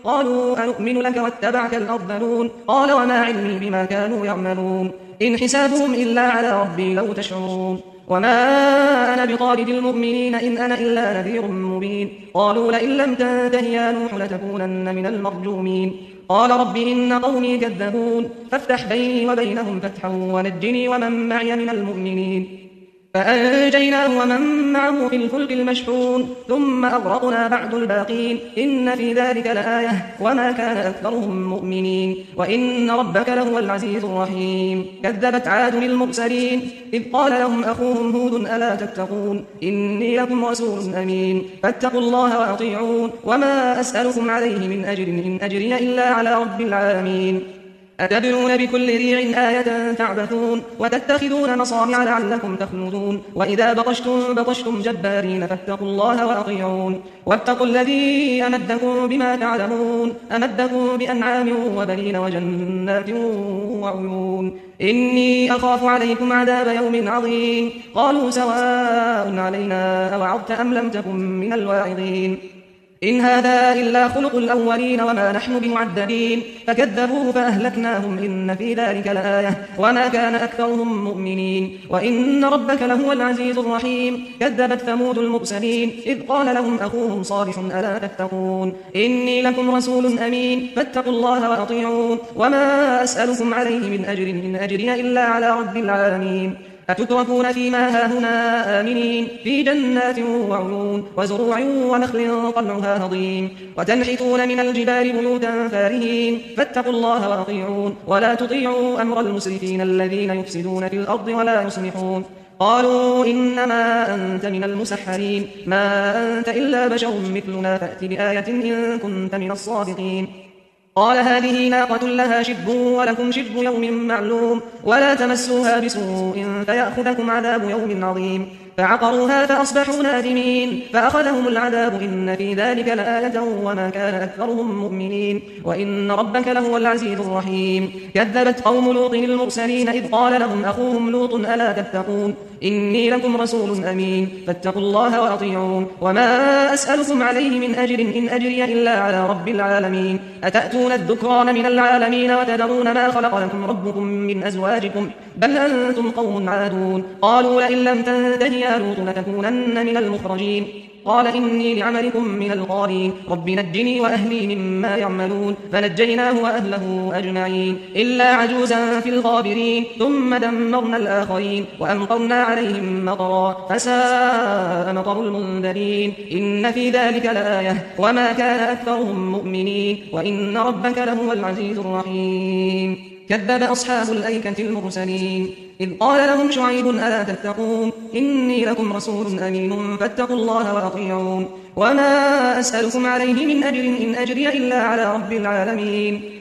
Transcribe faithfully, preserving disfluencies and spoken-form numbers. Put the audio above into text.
قالوا أنؤمن لك واتبعك الأرذلون قال وما علمي بما كانوا يعملون إن حسابهم إلا على ربي لو تشعرون وما أنا بطارد المؤمنين إن أنا إلا نذير مبين قالوا لئن لم تنته يا نوح لتكونن من المرجومين قال رب إن قومي كذبون فافتح بيني وبينهم فتحا ونجني ومن معي من المؤمنين فأنجيناه ومن معه في الفلك المشحون ثم أغرقنا بعد الباقين إن في ذلك لآية وما كان أكثرهم مؤمنين وإن ربك لهو العزيز الرحيم كذبت عاد المرسلين إذ قال لهم أخوهم هود ألا تتقون إني لكم رسول أمين فاتقوا الله وأطيعون وما أسألكم عليه من أجر إن أجري إلا على رب العالمين أتبنون بكل ريع آية تعبثون وتتخذون مصانع لعلكم تخلدون وإذا بطشتم بطشتم جبارين فاتقوا الله وأطيعون واتقوا الذي أمدكم بما تعلمون أمدكم بأنعام وبنين وجنات وعيون إني أخاف عليكم عذاب يوم عظيم قالوا سواء علينا أوعظت أم لم تكن من الواعظين إن هذا إلا خلق الأولين وما نحن بمعذبين فكذبوه فأهلكناهم إن في ذلك لآية وما كان أكثرهم مؤمنين وإن ربك لهو العزيز الرحيم كذبت ثمود المرسلين إذ قال لهم أخوهم صالح ألا تتقون إني لكم رسول أمين فاتقوا الله وأطيعون وما أسألكم عليه من أجر إن أجري إلا على رب العالمين أتتركون فيما هاهنا آمنين في جنات وعيون وزروع ونخل طلعها هضيم وتنحتون من الجبال بيوتا فارهين فاتقوا الله وأطيعون ولا تطيعوا أمر المسرفين الذين يفسدون في الأرض ولا يصلحون قالوا إنما أنت من المسحرين ما أنت إلا بشر مثلنا فأت بآية إن كنت من الصادقين قال هذه ناقة لها شرب ولكم شرب يوم معلوم ولا تمسوها بسوء فيأخذكم عذاب يوم عظيم فعقروها فأصبحوا نادمين فأخذهم العذاب إن في ذلك لآية وما كان أكثرهم مؤمنين وإن ربك لهو العزيز الرحيم كذبت قوم لوط المرسلين إذ قال لهم أخوهم لوط ألا تتقون إني لكم رسول أمين فاتقوا الله وأطيعون وما أسألكم عليه من أجر إن أجري إلا على رب العالمين أتأتون الذكران من العالمين وتذرون ما خلق لكم ربكم من أزواجكم بل أنتم قوم عادون قالوا لئن لم تنته يا لوط لتكونن من المخرجين قال إني لعملكم من القالين رب نجني وأهلي مما يعملون فنجيناه وأهله أجمعين إلا عجوزا في الغابرين ثم دمرنا الآخرين وأمطرنا عليهم مطرا فساء مطر المنذرين إن في ذلك لآية وما كان أكثرهم مؤمنين وإن ربك لهو العزيز الرحيم كذب أصحاب الأيكة المرسلين إذ قال لهم شعيب ألا تتقون إني لكم رسول أمين فاتقوا الله وأطيعون وما أسألكم عليه من أجر إن أجري إلا على رب العالمين